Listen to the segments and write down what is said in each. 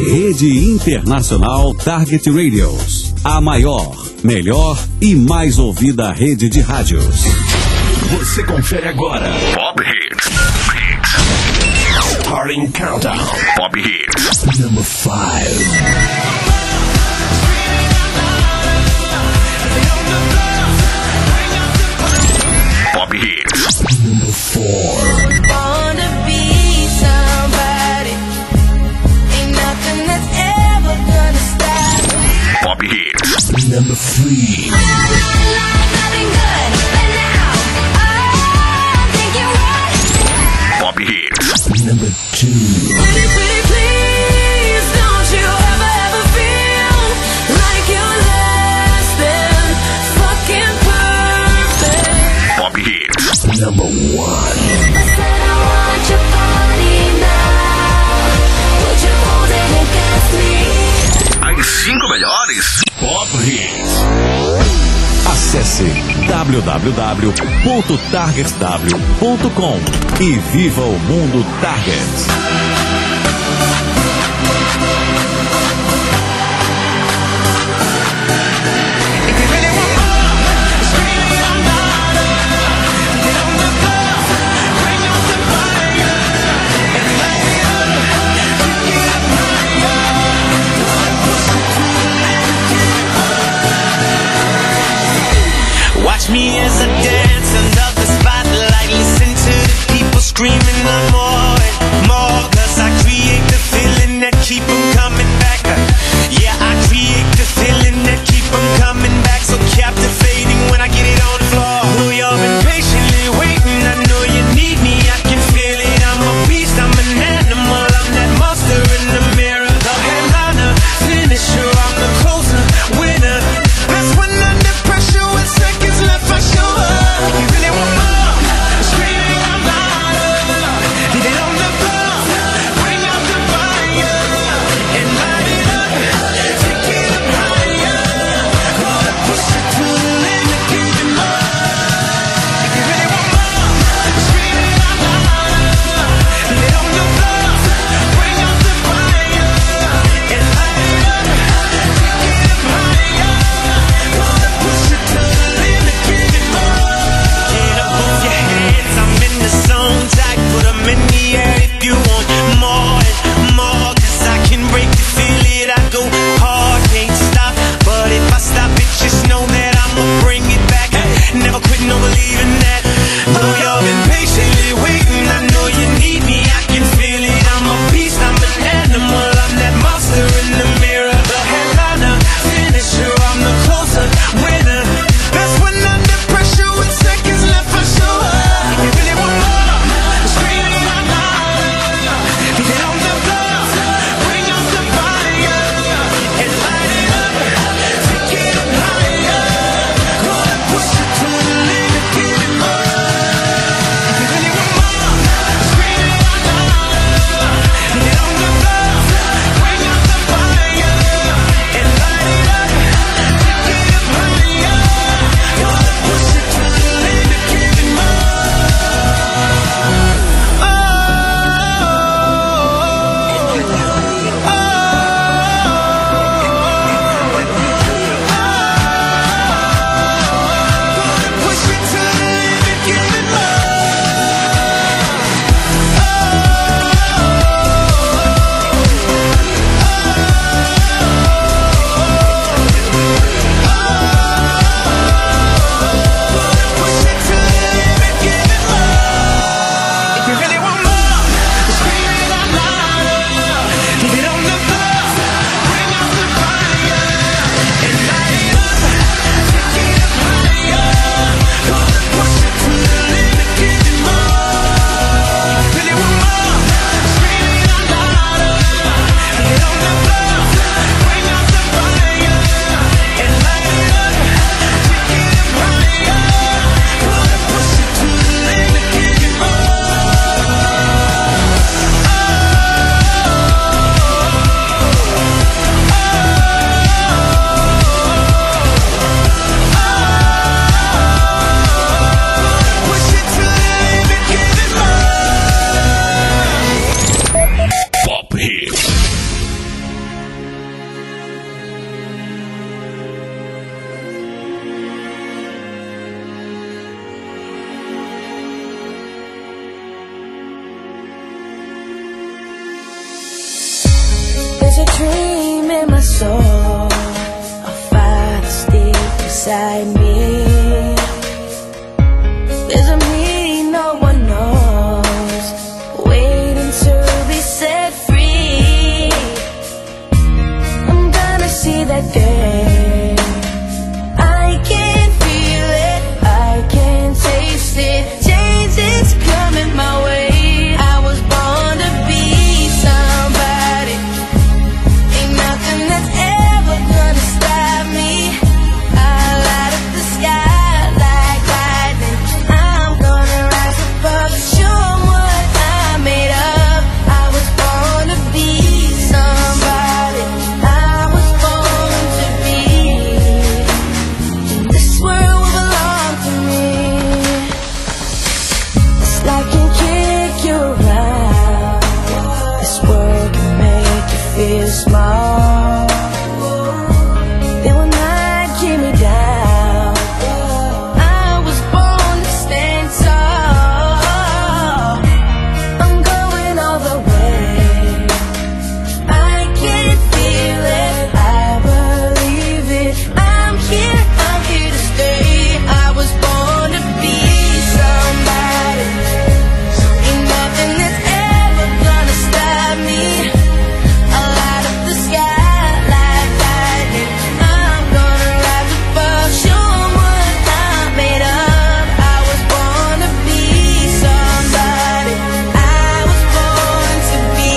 Rede Internacional Target Radios. A maior, melhor e mais ouvida rede de rádios. Você confere agora. Pop Hits. Starting Countdown. Pop Hits. Number 5. Pop Hits. Number 4. Wanna be somebody. Ain't nothing that's ever gonna stop. Pop Hits. Number 3. Nothing good, but now I'm thinking what? Pop Hits. Number 2. Pretty, pretty, please, don't you ever feel like you're less than fucking perfect. Pop Hits. Number 1. I said I want your body now. Would you hold it against me? As 5 melhores. Pop Hits. Acesse www.targetsw.com e viva o mundo Targets. Watch me as I dance under the spotlight. Listen to the people screaming the more and more. Cause I create the feeling that keep them coming back. Yeah, I create the feeling that keep them coming back. So captivating when I get it on the floor. Know you've been patiently waiting. I know you need me. I can feel it. I'm a beast. I'm an animal. I'm that monster in the mirror. The headliner, finisher. I'm the closer, winner. That's when under pressure with seconds left I show up. You really want more? Screaming out louder. There's a dream in my soul, a fire that's deep inside me. There's a me no one knows, waiting to be set free. I'm gonna see that day. I can feel it, I can taste it. Change is coming my way. I was born to be somebody. Ain't nothing that's ever gonna stop me. I light up the sky like lightning. I'm gonna rise above, show 'em what I'm made of. I was born to be somebody. I was born to be. This world will belong to me. This life can kick you around. This world can make you feel small. They will not keep me down. I was born to stand tall. I'm going all the way. I can feel it, I believe it. I'm here to stay. I was born to be somebody. Ain't nothing that's ever gonna stop me. I light up the sky like lightning. I'm gonna rise above, show 'em what I'm made of. I was born to be somebody. I was born to be.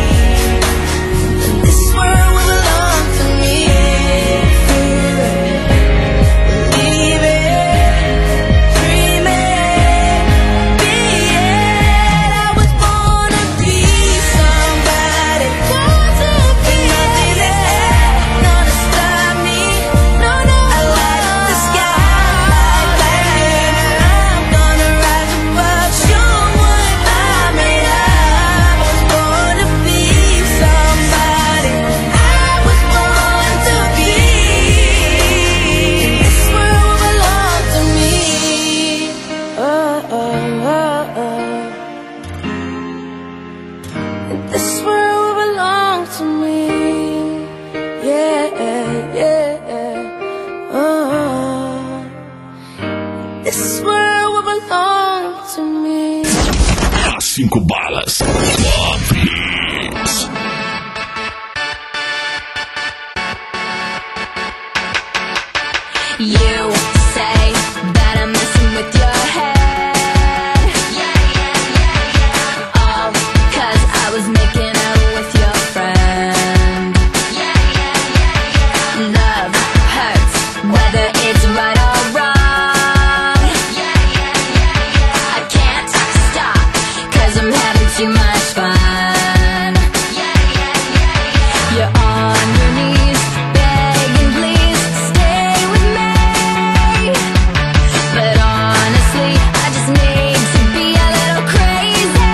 This world will belong to me. Feel it, believe it, dream it, be it. I was born to be somebody. Born to be. Nothing is ever gonna stop me. No, no. I light up the sky like lightning. I'm gonna rise above, show 'em what I'm made of. I was born to be somebody. I was born to be. This world will belong to me. Oh, oh, oh, oh. And this world will belong to me. Yeah, yeah. Oh. This world will belong to me. As 5 balas. Pop Hits. You say that I'm messing with your head. All 'cause I was making out with your friend. Love hurts, whether it's right or wrong. I can't stop, 'cause I'm having too much fun. You're on your knees, begging, please stay with me. But honestly, I just need to be a little crazy.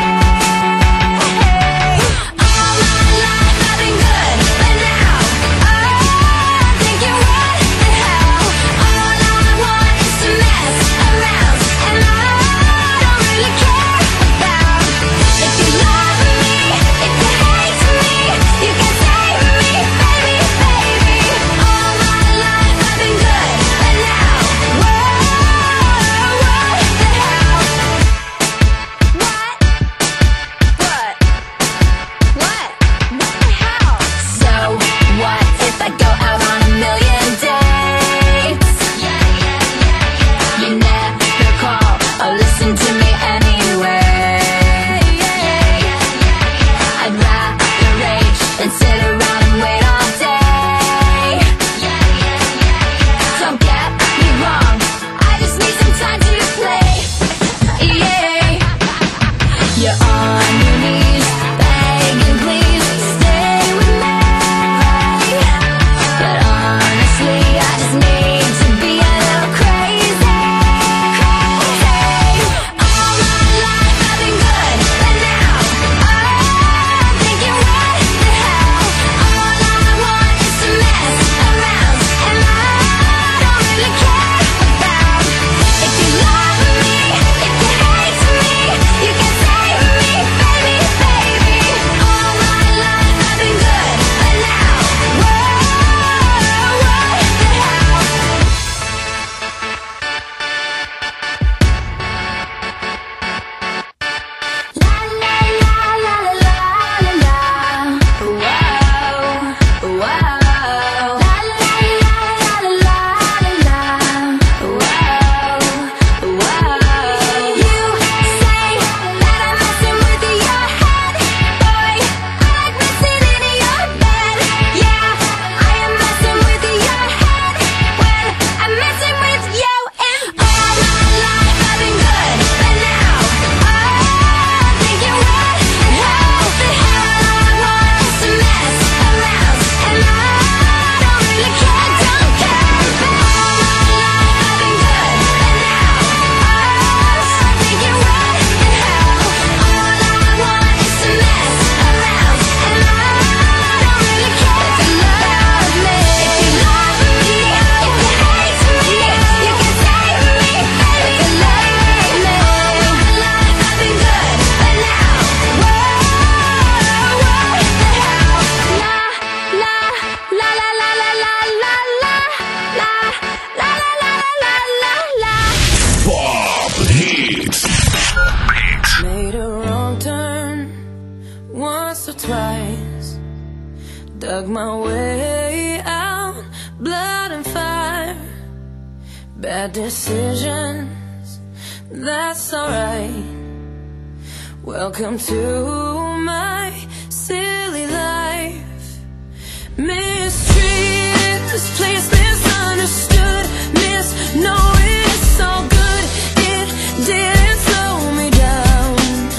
All my life I've been good, but now I'm thinking, what the hell? All I want is to mess around, and I don't really care about if you love me, if you hate me. You can save me, baby, baby. All my life I've been good, but now, whoa, what the hell? What the hell? So what if I go out on a million dates? You never call or listen to me anyway. I'd rather rage than sit around and wait all day. Don't get me wrong, I just need some time to play. You're on your knees, begging, please stay with me. But honestly, I just need to be a little crazy. All my life I've been good, but now I'm thinking, what the hell? All I want is to mess around, and I don't really care about if you love me, if you hate me. You can save me, baby, baby. surprise. Dug my way out, blood and fire. Bad decisions, that's alright. Welcome to my silly life. Mistreated, this place misunderstood. Knowing it's all good, it didn't slow me down.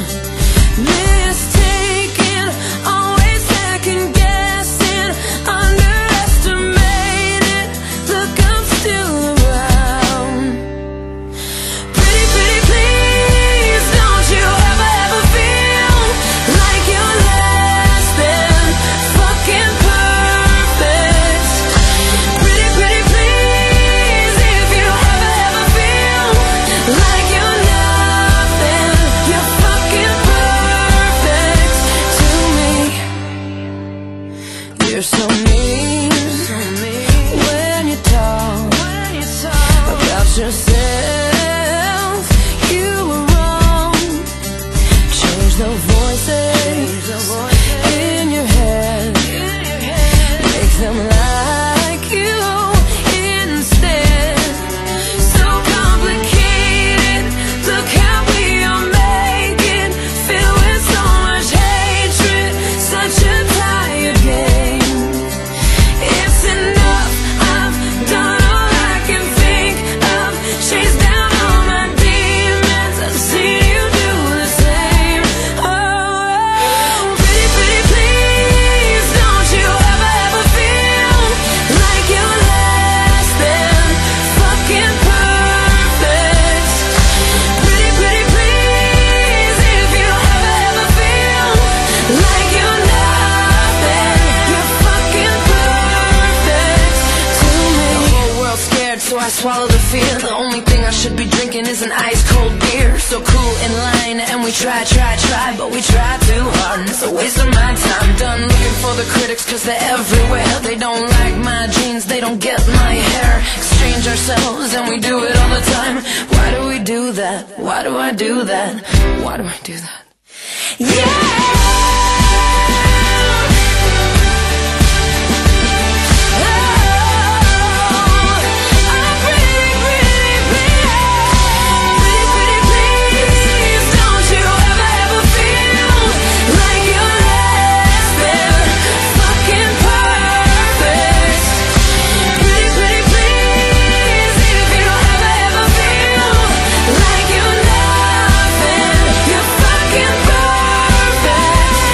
Mistaken, always second guessing, underestimated. Look, I'm still around. Pretty, pretty, please, don't you ever feel like you're less than fucking perfect. Pretty, pretty, please, if you ever feel like you're nothing, you're fucking perfect to me. You're so mean when you talk about yourself. You were wrong. Change the voices in your head. Make them like you instead. So complicated. Look how we are making. Filled with so much hatred. Such a tired game. It's enough. I've done all I can think of. Chased down all my demons. I've seen you do the same. Oh, pretty, pretty, please, don't you ever feel like you're less than fucking perfect. Pretty, pretty, please, if you ever feel like you're nothing, you're fucking perfect to me. The whole world's scared, so I swallow the fear. The only thing I should be drinking is an ice cold beer. So cool in line, and we try, but we try too hard, and it's a waste of my time. Done looking for the critics, cause they're everywhere. They don't like my jeans, they don't get my hair. Exchange ourselves, and we do it all the time. Why do we do that? Why do I do that? Why do I do that? Like you're nothing, you're fucking perfect.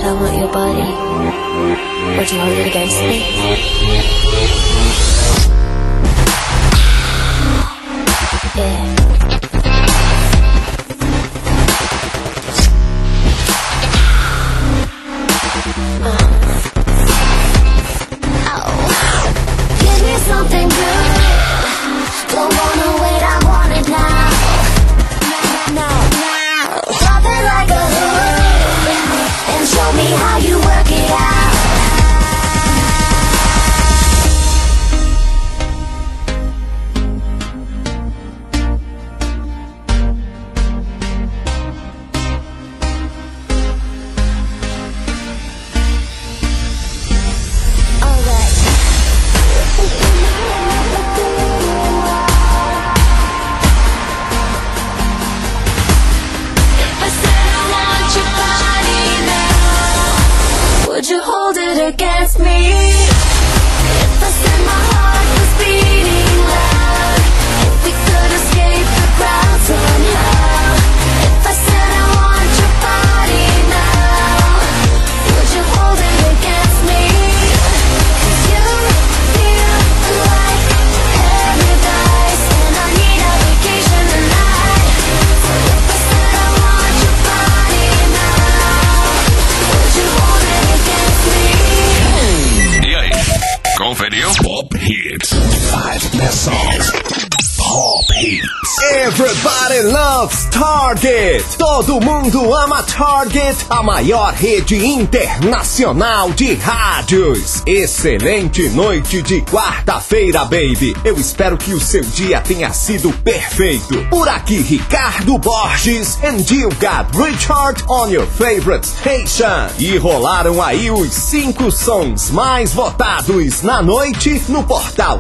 I want your body, would you hold it against me? Yeah. Give me something good. Don't wanna wait, I want it now. Drop it like a hood and show me how you work it out. Would you hold it against me? If I said my heart was beating loud, if we could escape the crowd somehow, if I said I want your body now, would you hold it against me? 'Cause you feel like paradise and I need a vacation tonight. So if I said I want your body now, would you hold it against me? E aí, conferiu? Pop Hits. 5 best songs. Pop Hits. Everybody loves Target. Todo mundo ama Target, a maior rede internacional de rádios. Excelente noite de quarta-feira, baby. Eu espero que o seu dia tenha sido perfeito. Por aqui, Ricardo Borges, and you got Richard on your favorite station. E rolaram aí os 5 sons mais votados na noite no portal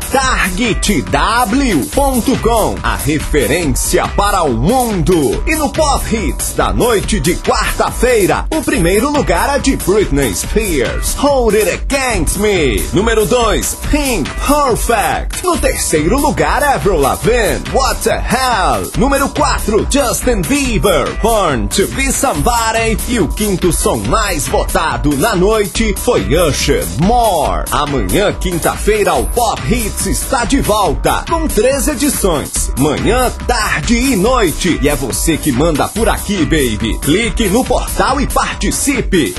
targetw.com, a referência para o mundo. E no Pop Hits da noite de quarta-feira, o primeiro lugar é de Britney Spears, Hold It Against Me. Número 2, Pink, Perfect. No terceiro lugar, Avril Lavigne, What the Hell. Número 4, Justin Bieber, Born to Be Somebody. E o quinto som mais votado na noite foi Usher, More. Amanhã, quinta-feira, o Pop Hits está de volta com 3 edições, manhã, tarde e noite. E é você que manda por aqui, baby. Clique no portal e participe.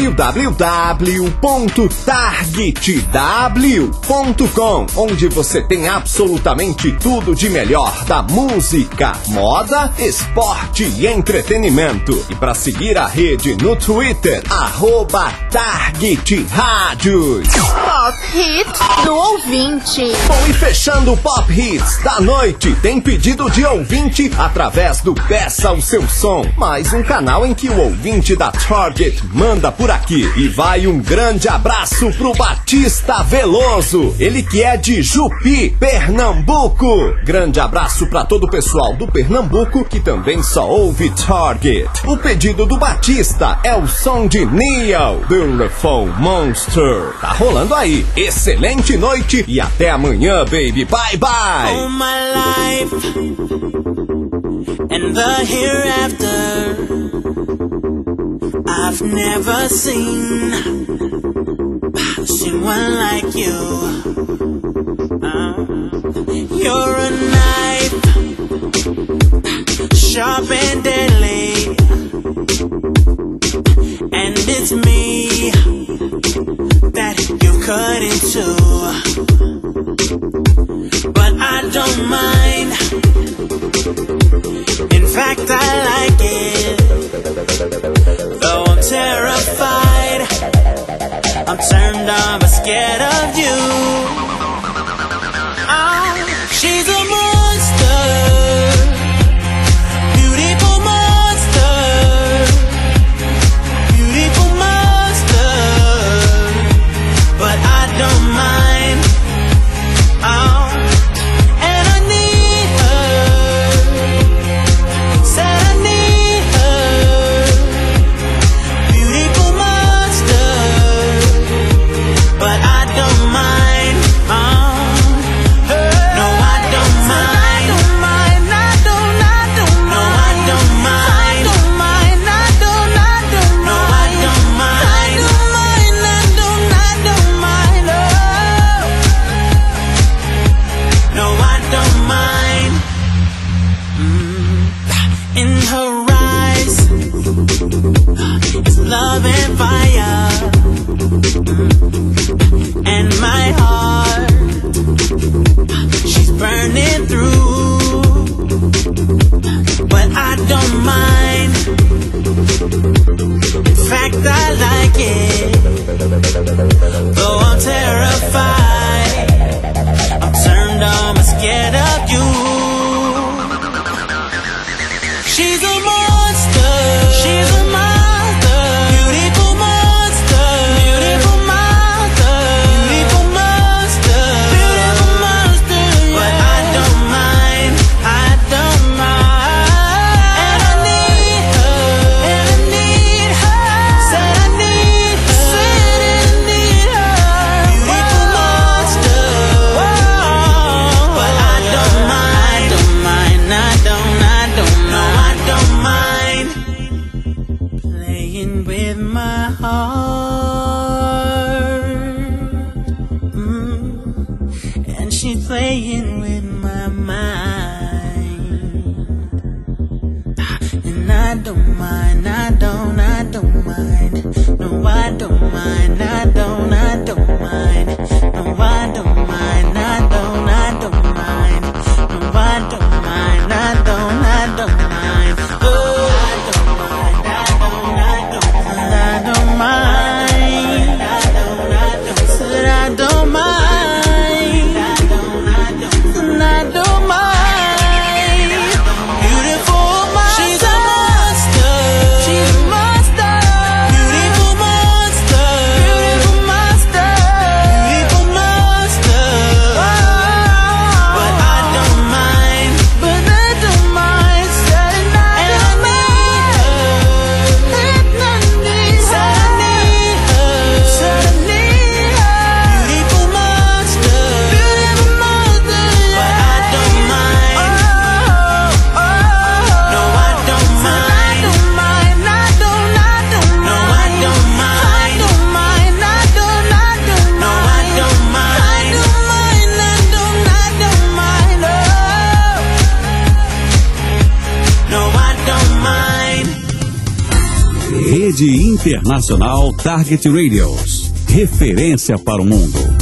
www.targetw.com, onde você tem absolutamente tudo de melhor da música, moda, esporte e entretenimento. E para seguir a rede no Twitter, @TargetRádios. Pop Hit do ouvinte. Bom, e fechando o Pop Hits da noite, tem pedido de ouvinte através do Peça o Seu Som, mais um canal em que o ouvinte da Target manda por aqui. E vai um grande abraço pro Batista Veloso, ele que é de Jupi, Pernambuco. Grande abraço pra todo o pessoal do Pernambuco que também só ouve Target. O pedido do Batista é o som de Neo, Beautiful Monster. Tá rolando aí. Excelente noite e até amanhã, baby. Bye, bye. All my life and the hereafter, I've never seen one like you. You're a knife, sharp and deadly, and it's me that you cut into. But I don't mind. In fact, I like it. Though I'm terrified, I'm turned on but scared of you. Oh, she's a monster, beautiful monster, beautiful monster. But I don't mind. Oh, and I need her. Said I need her. Beautiful monster. But I don't mind. Oh, no, I don't mind. through, but I don't mind. In fact, I like it, though I'm terrified. I'm turned on, but scared of you. She's a monster. She's a monster. Beautiful monster. Beautiful monster. Beautiful monster. Beautiful monster. But I don't mind. I don't mind. And I need her. And I need her. Said I need her. Said I need her. Beautiful monster. Whoa. But I don't mind. I don't mind. I don't know. I don't mind playing with my heart. And she's playing with my mind. And I don't mind, I don't mind. No, I don't mind, I don't mind. No, I don't mind, I don't mind. No, I don't mind, I don't mind. Oh, I don't mind, I don't mind. Said I don't mind. And I don't mind. Beautiful monster. She's a monster. She's a monster. Beautiful monster. Beautiful monster. Beautiful monster. But I don't mind. But I don't mind. Said I don't mind. And I need her. Said I need her. Said I need her. Beautiful monster. Beautiful monster. But I don't mind. No, I don't mind. I don't mind. I don't no, I don't mind. I don't mind. I don't no, I don't mind. I don't mind. I don't mind. No, I don't mind. Rede Internacional Target Radios. Referência para o mundo.